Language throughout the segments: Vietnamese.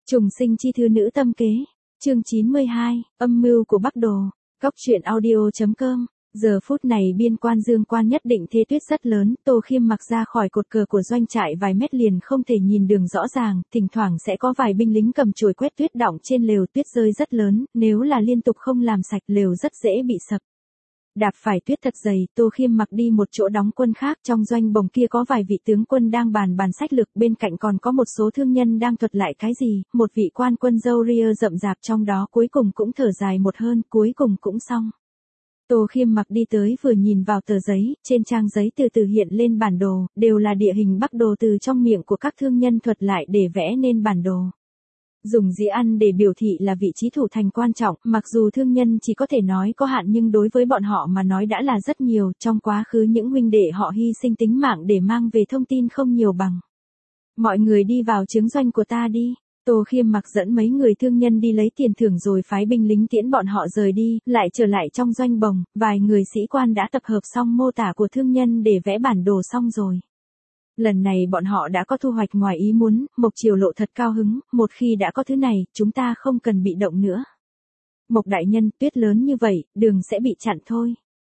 Trùng sinh chi thư nữ tâm kế. Chương 92, âm mưu của Bắc Đồ. Góc truyện audio.com. Giờ phút này biên quan Dương Quan nhất định thế tuyết rất lớn, Tô Khiêm mặc ra khỏi cột cờ của doanh trại vài mét liền không thể nhìn đường rõ ràng, thỉnh thoảng sẽ có vài binh lính cầm chổi quét tuyết đọng trên lều, tuyết rơi rất lớn, nếu là liên tục không làm sạch lều rất dễ bị sập. Đạp phải tuyết thật dày, Tô Khiêm mặc đi một chỗ đóng quân khác, trong doanh bồng kia có vài vị tướng quân đang bàn sách lược, bên cạnh còn có một số thương nhân đang thuật lại cái gì, một vị quan quân râu ria rậm rạp trong đó cuối cùng cũng thở dài một hơi, cuối cùng cũng xong. Tô Khiêm mặc đi tới vừa nhìn vào tờ giấy, trên trang giấy từ từ hiện lên bản đồ, đều là địa hình Bắc Đồ từ trong miệng của các thương nhân thuật lại để vẽ nên bản đồ. Dùng dĩa ăn để biểu thị là vị trí thủ thành quan trọng, mặc dù thương nhân chỉ có thể nói có hạn nhưng đối với bọn họ mà nói đã là rất nhiều, trong quá khứ những huynh đệ họ hy sinh tính mạng để mang về thông tin không nhiều bằng. Mọi người đi vào trướng doanh của ta đi. Tô Khiêm mặc dẫn mấy người thương nhân đi lấy tiền thưởng rồi phái binh lính tiễn bọn họ rời đi, lại trở lại trong doanh bồng, vài người sĩ quan đã tập hợp xong mô tả của thương nhân để vẽ bản đồ xong rồi. Lần này bọn họ đã có thu hoạch ngoài ý muốn, Mộc Triều Lộ thật cao hứng, một khi đã có thứ này, chúng ta không cần bị động nữa. Mộc đại nhân, tuyết lớn như vậy, đường sẽ bị chặn thôi.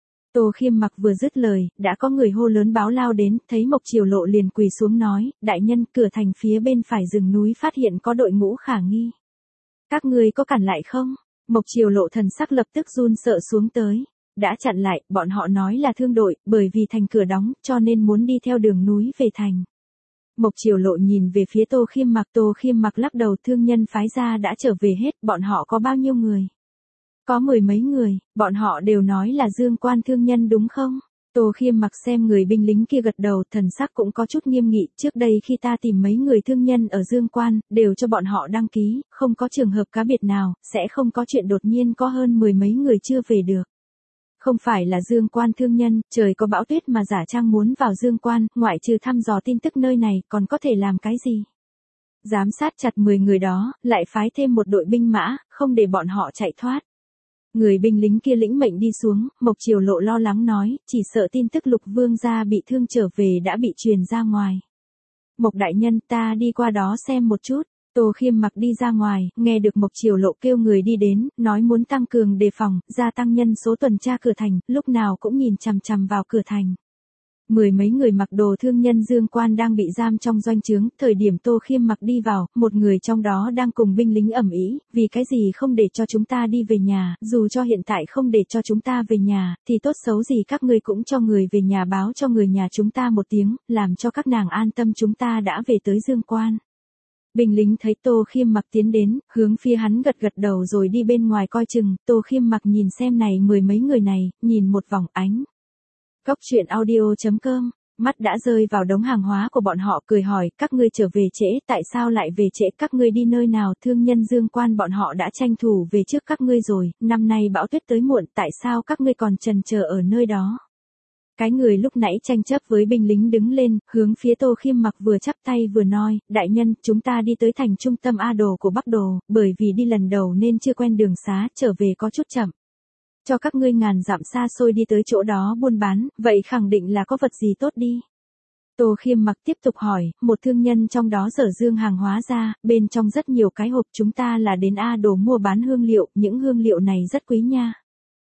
Tô Khiêm mặc vừa dứt lời, đã có người hô lớn báo lao đến, thấy Mộc Triều Lộ liền quỳ xuống nói, đại nhân, cửa thành phía bên phải rừng núi phát hiện có đội ngũ khả nghi. Các ngươi có cản lại không? Mộc Triều Lộ thần sắc lập tức run sợ xuống tới. Đã chặn lại, bọn họ nói là thương đội, bởi vì thành cửa đóng, cho nên muốn đi theo đường núi về thành. Mộc Triều Lộ nhìn về phía Tô Khiêm mặc lắc đầu, thương nhân phái ra đã trở về hết, bọn họ có bao nhiêu người? Có mười mấy người, bọn họ đều nói là Dương Quan thương nhân đúng không? Tô Khiêm mặc xem người binh lính kia gật đầu, thần sắc cũng có chút nghiêm nghị, trước đây khi ta tìm mấy người thương nhân ở Dương Quan, đều cho bọn họ đăng ký, không có trường hợp cá biệt nào, sẽ không có chuyện đột nhiên có hơn mười mấy người chưa về được. Không phải là Dương Quan thương nhân, trời có bão tuyết mà giả trang muốn vào Dương Quan, ngoại trừ thăm dò tin tức nơi này, còn có thể làm cái gì? Giám sát chặt 10 người đó, lại phái thêm một đội binh mã, không để bọn họ chạy thoát. Người binh lính kia lĩnh mệnh đi xuống, Mộc Triều Lộ lo lắng nói, chỉ sợ tin tức Lục Vương gia bị thương trở về đã bị truyền ra ngoài. Mộc đại nhân, ta đi qua đó xem một chút. Tô Khiêm mặc đi ra ngoài, nghe được Mộc Triều Lộ kêu người đi đến, nói muốn tăng cường đề phòng, gia tăng nhân số tuần tra cửa thành, lúc nào cũng nhìn chằm chằm vào cửa thành. Mười mấy người mặc đồ thương nhân Dương Quan đang bị giam trong doanh trướng, thời điểm Tô Khiêm mặc đi vào, một người trong đó đang cùng binh lính ầm ĩ, vì cái gì không để cho chúng ta đi về nhà, dù cho hiện tại không để cho chúng ta về nhà, thì tốt xấu gì các ngươi cũng cho người về nhà báo cho người nhà chúng ta một tiếng, làm cho các nàng an tâm chúng ta đã về tới Dương Quan. Binh lính thấy Tô Khiêm mặc tiến đến, hướng phía hắn gật gật đầu rồi đi bên ngoài coi chừng, Tô Khiêm mặc nhìn xem này mười mấy người này, nhìn một vòng ánh. Góc truyện audio.com, mắt đã rơi vào đống hàng hóa của bọn họ, cười hỏi, các ngươi trở về trễ, tại sao lại về trễ, các ngươi đi nơi nào, thương nhân Dương Quan bọn họ đã tranh thủ về trước các ngươi rồi, năm nay bão tuyết tới muộn, tại sao các ngươi còn chần chờ ở nơi đó? Cái người lúc nãy tranh chấp với binh lính đứng lên, hướng phía Tô Khiêm mặc vừa chắp tay vừa nói, đại nhân, chúng ta đi tới thành trung tâm A Đồ của Bắc Đồ, bởi vì đi lần đầu nên chưa quen đường xá, trở về có chút chậm. Cho các ngươi ngàn dặm xa xôi đi tới chỗ đó buôn bán, vậy khẳng định là có vật gì tốt đi. Tô Khiêm mặc tiếp tục hỏi, một thương nhân trong đó dở dương hàng hóa ra, bên trong rất nhiều cái hộp, chúng ta là đến A Đồ mua bán hương liệu, những hương liệu này rất quý nha.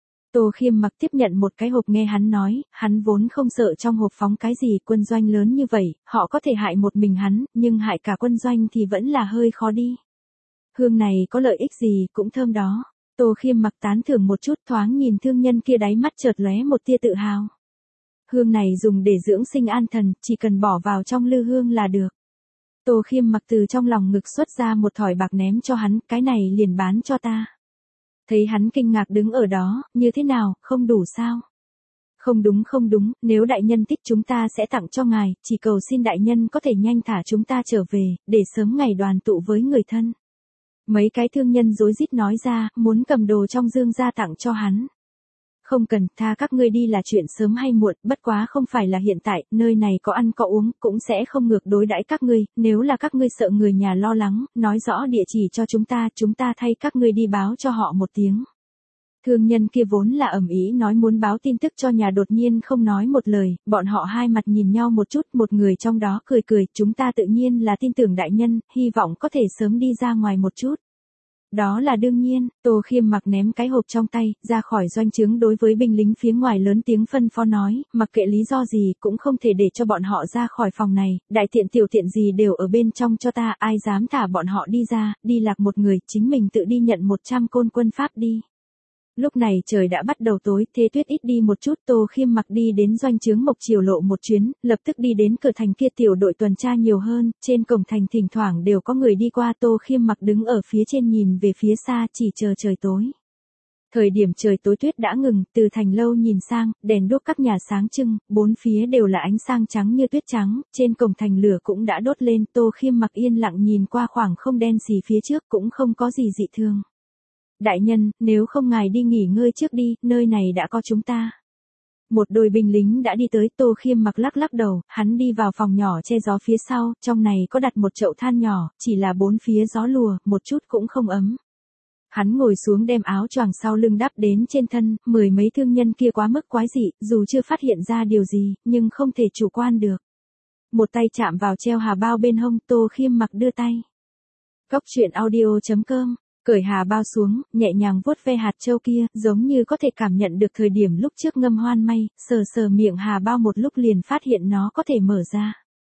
Tô Khiêm mặc tiếp nhận một cái hộp, nghe hắn nói, hắn vốn không sợ trong hộp phóng cái gì, quân doanh lớn như vậy, họ có thể hại một mình hắn, nhưng hại cả quân doanh thì vẫn là hơi khó đi. Hương này có lợi ích gì, cũng thơm đó. Tô Khiêm mặc tán thưởng một chút, thoáng nhìn thương nhân kia đáy mắt chợt lóe một tia tự hào. Hương này dùng để dưỡng sinh an thần, chỉ cần bỏ vào trong lư hương là được. Tô Khiêm mặc từ trong lòng ngực xuất ra một thỏi bạc ném cho hắn, cái này liền bán cho ta. Thấy hắn kinh ngạc đứng ở đó, như thế nào, không đủ sao? Không đúng, nếu đại nhân thích chúng ta sẽ tặng cho ngài, chỉ cầu xin đại nhân có thể nhanh thả chúng ta trở về, để sớm ngày đoàn tụ với người thân. Mấy cái thương nhân rối rít nói ra, muốn cầm đồ trong dương ra tặng cho hắn. Không cần, tha các ngươi đi là chuyện sớm hay muộn, bất quá không phải là hiện tại, nơi này có ăn có uống, cũng sẽ không ngược đối đãi các ngươi, nếu là các ngươi sợ người nhà lo lắng, nói rõ địa chỉ cho chúng ta thay các ngươi đi báo cho họ một tiếng. Thương nhân kia vốn là ầm ĩ nói muốn báo tin tức cho nhà đột nhiên không nói một lời, bọn họ hai mặt nhìn nhau một chút, một người trong đó cười cười, chúng ta tự nhiên là tin tưởng đại nhân, hy vọng có thể sớm đi ra ngoài một chút. Đó là đương nhiên, Tô Khiêm Mặc ném cái hộp trong tay, ra khỏi doanh trướng đối với binh lính phía ngoài lớn tiếng phân phó nói, mặc kệ lý do gì cũng không thể để cho bọn họ ra khỏi phòng này, đại tiện tiểu tiện gì đều ở bên trong cho ta, ai dám thả bọn họ đi ra, đi lạc một người, chính mình tự đi nhận 100 côn quân Pháp đi. Lúc này trời đã bắt đầu tối, thế tuyết ít đi một chút, Tô Khiêm Mặc đi đến doanh trướng Mộc Triều Lộ một chuyến, lập tức đi đến cửa thành kia, tiểu đội tuần tra nhiều hơn, trên cổng thành thỉnh thoảng đều có người đi qua, Tô Khiêm Mặc đứng ở phía trên nhìn về phía xa, chỉ chờ trời tối. Thời điểm trời tối tuyết đã ngừng, từ thành lâu nhìn sang, đèn đuốc các nhà sáng trưng, bốn phía đều là ánh sáng trắng như tuyết trắng, trên cổng thành lửa cũng đã đốt lên, Tô Khiêm Mặc yên lặng nhìn qua khoảng không đen xì phía trước cũng không có gì dị thường. Đại nhân, nếu không ngài đi nghỉ ngơi trước đi, nơi này đã có chúng ta. Một đôi binh lính đã đi tới, Tô Khiêm Mặc lắc lắc đầu, hắn đi vào phòng nhỏ che gió phía sau, trong này có đặt một chậu than nhỏ, chỉ là bốn phía gió lùa, một chút cũng không ấm. Hắn ngồi xuống đem áo choàng sau lưng đắp đến trên thân, mười mấy thương nhân kia quá mức quái dị, dù chưa phát hiện ra điều gì, nhưng không thể chủ quan được. Một tay chạm vào treo hà bao bên hông, Tô Khiêm Mặc đưa tay. Góc truyện audio.com Cởi hà bao xuống, nhẹ nhàng vuốt ve hạt châu kia, giống như có thể cảm nhận được thời điểm lúc trước ngâm hoan may, sờ sờ miệng hà bao một lúc liền phát hiện nó có thể mở ra.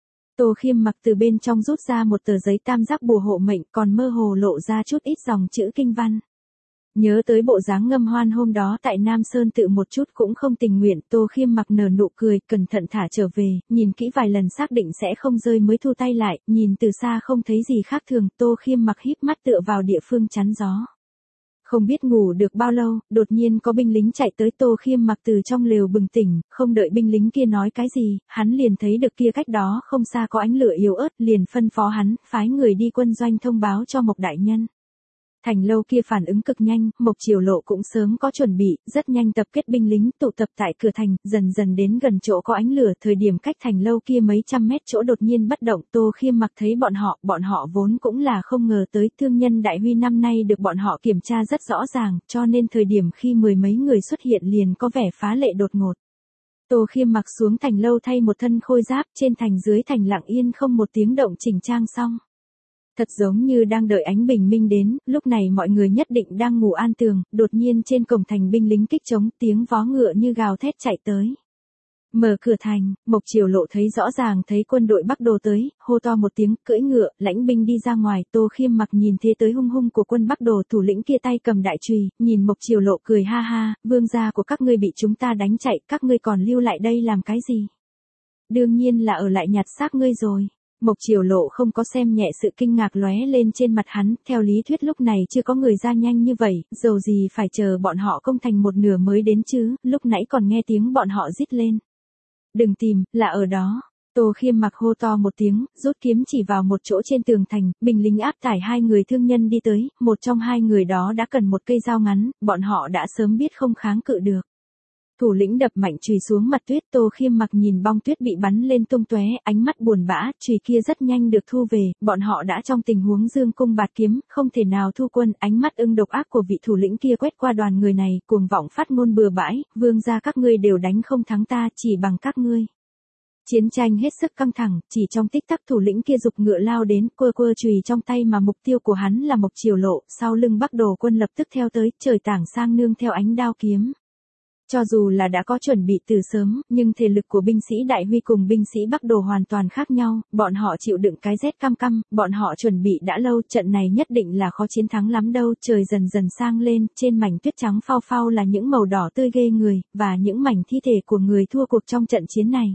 Tô Khiêm Mặc từ bên trong rút ra một tờ giấy tam giác bùa hộ mệnh, còn mơ hồ lộ ra chút ít dòng chữ kinh văn. Nhớ tới bộ dáng ngâm hoan hôm đó tại Nam Sơn tự một chút cũng không tình nguyện, Tô Khiêm Mặc nở nụ cười, cẩn thận thả trở về, nhìn kỹ vài lần xác định sẽ không rơi mới thu tay lại, nhìn từ xa không thấy gì khác thường, Tô Khiêm Mặc híp mắt tựa vào địa phương chắn gió. Không biết ngủ được bao lâu, đột nhiên có binh lính chạy tới, Tô Khiêm Mặc từ trong lều bừng tỉnh, không đợi binh lính kia nói cái gì, hắn liền thấy được kia cách đó không xa có ánh lửa yếu ớt, liền phân phó hắn, phái người đi quân doanh thông báo cho Mộc đại nhân. Thành lâu kia phản ứng cực nhanh, Mộc Triều Lộ cũng sớm có chuẩn bị, rất nhanh tập kết binh lính tụ tập tại cửa thành, dần dần đến gần chỗ có ánh lửa, thời điểm cách thành lâu kia mấy trăm mét chỗ đột nhiên bất động, Tô Khiêm Mặc thấy bọn họ vốn cũng là không ngờ tới, thương nhân đại huy năm nay được bọn họ kiểm tra rất rõ ràng, cho nên thời điểm khi mười mấy người xuất hiện liền có vẻ phá lệ đột ngột. Tô Khiêm Mặc xuống thành lâu thay một thân khôi giáp, trên thành dưới thành lặng yên không một tiếng động chỉnh trang xong. Thật giống như đang đợi ánh bình minh đến, lúc này mọi người nhất định đang ngủ an tường, đột nhiên trên cổng thành binh lính kích trống, tiếng vó ngựa như gào thét chạy tới. Mở cửa thành, Mộc Triều Lộ thấy rõ ràng thấy quân đội Bắc Đồ tới, hô to một tiếng, cưỡi ngựa, lãnh binh đi ra ngoài, Tô Khiêm Mặc nhìn thế tới hung hung của quân Bắc Đồ, thủ lĩnh kia tay cầm đại chùy, nhìn Mộc Triều Lộ cười ha ha, vương gia của các ngươi bị chúng ta đánh chạy, các ngươi còn lưu lại đây làm cái gì? Đương nhiên là ở lại nhặt xác ngươi rồi. Mộc Triều Lộ không có xem nhẹ sự kinh ngạc lóe lên trên mặt hắn, theo lý thuyết lúc này chưa có người ra nhanh như vậy, dầu gì phải chờ bọn họ công thành một nửa mới đến chứ, lúc nãy còn nghe tiếng bọn họ rít lên. Đừng tìm, là ở đó. Tô Khiêm Mặc hô to một tiếng, rút kiếm chỉ vào một chỗ trên tường thành, binh lính áp tải hai người thương nhân đi tới, một trong hai người đó đã cần một cây dao ngắn, bọn họ đã sớm biết không kháng cự được. Thủ lĩnh đập mạnh chùy xuống mặt tuyết, Tô Khiêm Mặc nhìn bong tuyết bị bắn lên tung tóe, ánh mắt buồn bã, chùy kia rất nhanh được thu về, bọn họ đã trong tình huống dương cung bạt kiếm, không thể nào thu quân, ánh mắt ưng độc ác của vị thủ lĩnh kia quét qua đoàn người này, cuồng vọng phát ngôn bừa bãi, vương gia các ngươi đều đánh không thắng ta, chỉ bằng các ngươi. Chiến tranh hết sức căng thẳng, chỉ trong tích tắc thủ lĩnh kia giục ngựa lao đến, quơ chùy trong tay mà mục tiêu của hắn là Mộc Triều Lộ, sau lưng Bắc Đồ quân lập tức theo tới, trời tảng sang nương theo ánh đao kiếm. Cho dù là đã có chuẩn bị từ sớm, nhưng thể lực của binh sĩ Đại Huy cùng binh sĩ Bắc Đồ hoàn toàn khác nhau, bọn họ chịu đựng cái rét căm căm, bọn họ chuẩn bị đã lâu, trận này nhất định là khó chiến thắng lắm đâu, trời dần dần sang lên, trên mảnh tuyết trắng phao phao là những màu đỏ tươi ghê người, và những mảnh thi thể của người thua cuộc trong trận chiến này.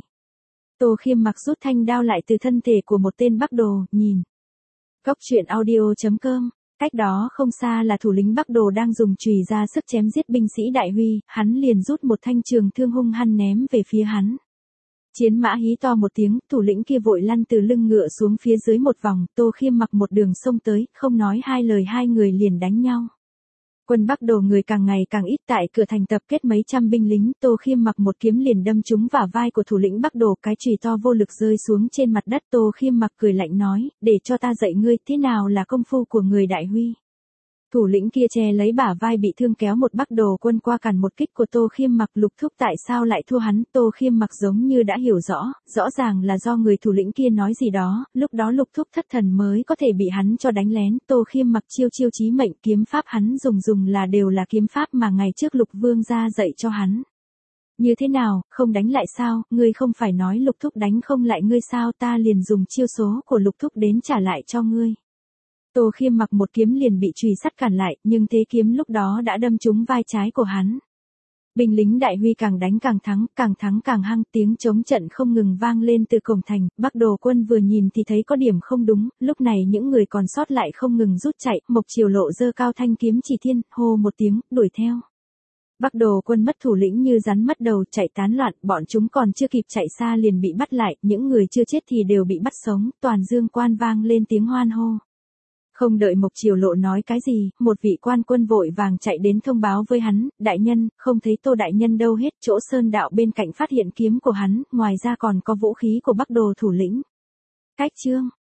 Tô Khiêm Mặc rút thanh đao lại từ thân thể của một tên Bắc Đồ, nhìn. Góc truyện audio.com Cách đó không xa là thủ lĩnh Bắc Đồ đang dùng chùy ra sức chém giết binh sĩ Đại Huy, hắn liền rút một thanh trường thương hung hăng ném về phía hắn. Chiến mã hí to một tiếng, thủ lĩnh kia vội lăn từ lưng ngựa xuống phía dưới một vòng, Tô Khiêm Mặc một đường xông tới, không nói hai lời hai người liền đánh nhau. Quân Bắc Đồ người càng ngày càng ít, tại cửa thành tập kết mấy trăm binh lính, Tô Khiêm Mặc một kiếm liền đâm trúng vào vai của thủ lĩnh Bắc Đồ, cái chùy to vô lực rơi xuống trên mặt đất. Tô Khiêm Mặc cười lạnh nói, để cho ta dạy ngươi thế nào là công phu của người Đại Huy. Thủ lĩnh kia che lấy bả vai bị thương kéo một Bắc Đồ quân qua cản một kích của Tô Khiêm Mặc. Lục Thúc tại sao lại thua hắn? Tô Khiêm Mặc giống như đã hiểu rõ ràng là do người thủ lĩnh kia nói gì đó, lúc đó Lục Thúc thất thần mới có thể bị hắn cho đánh lén. Tô Khiêm Mặc chiêu chí mệnh, kiếm pháp hắn dùng là đều là kiếm pháp mà ngày trước Lục Vương gia dạy cho hắn. Như thế nào, không đánh lại sao? Ngươi không phải nói Lục Thúc đánh không lại ngươi sao? Ta liền dùng chiêu số của Lục Thúc đến trả lại cho ngươi. Tô Khiêm Mặc một kiếm liền bị chùy sắt cản lại, nhưng thế kiếm lúc đó đã đâm trúng vai trái của hắn. Binh lính Đại Huy càng đánh càng thắng càng hăng, tiếng chống trận không ngừng vang lên từ cổng thành. Bắc Đồ quân vừa nhìn thì thấy có điểm không đúng, lúc này những người còn sót lại không ngừng rút chạy. Mộc Triều Lộ giơ cao thanh kiếm chỉ thiên, hô một tiếng, đuổi theo. Bắc Đồ quân mất thủ lĩnh như rắn mất đầu, chạy tán loạn, bọn chúng còn chưa kịp chạy xa liền bị bắt lại, những người chưa chết thì đều bị bắt sống. Toàn Dương quan vang lên tiếng hoan hô. Không đợi Mộc Triều Lộ nói cái gì, một vị quan quân vội vàng chạy đến thông báo với hắn, đại nhân, không thấy Tô đại nhân đâu hết. Chỗ sơn đạo bên cạnh phát hiện kiếm của hắn, ngoài ra còn có vũ khí của Bắc Đồ thủ lĩnh. Cách chương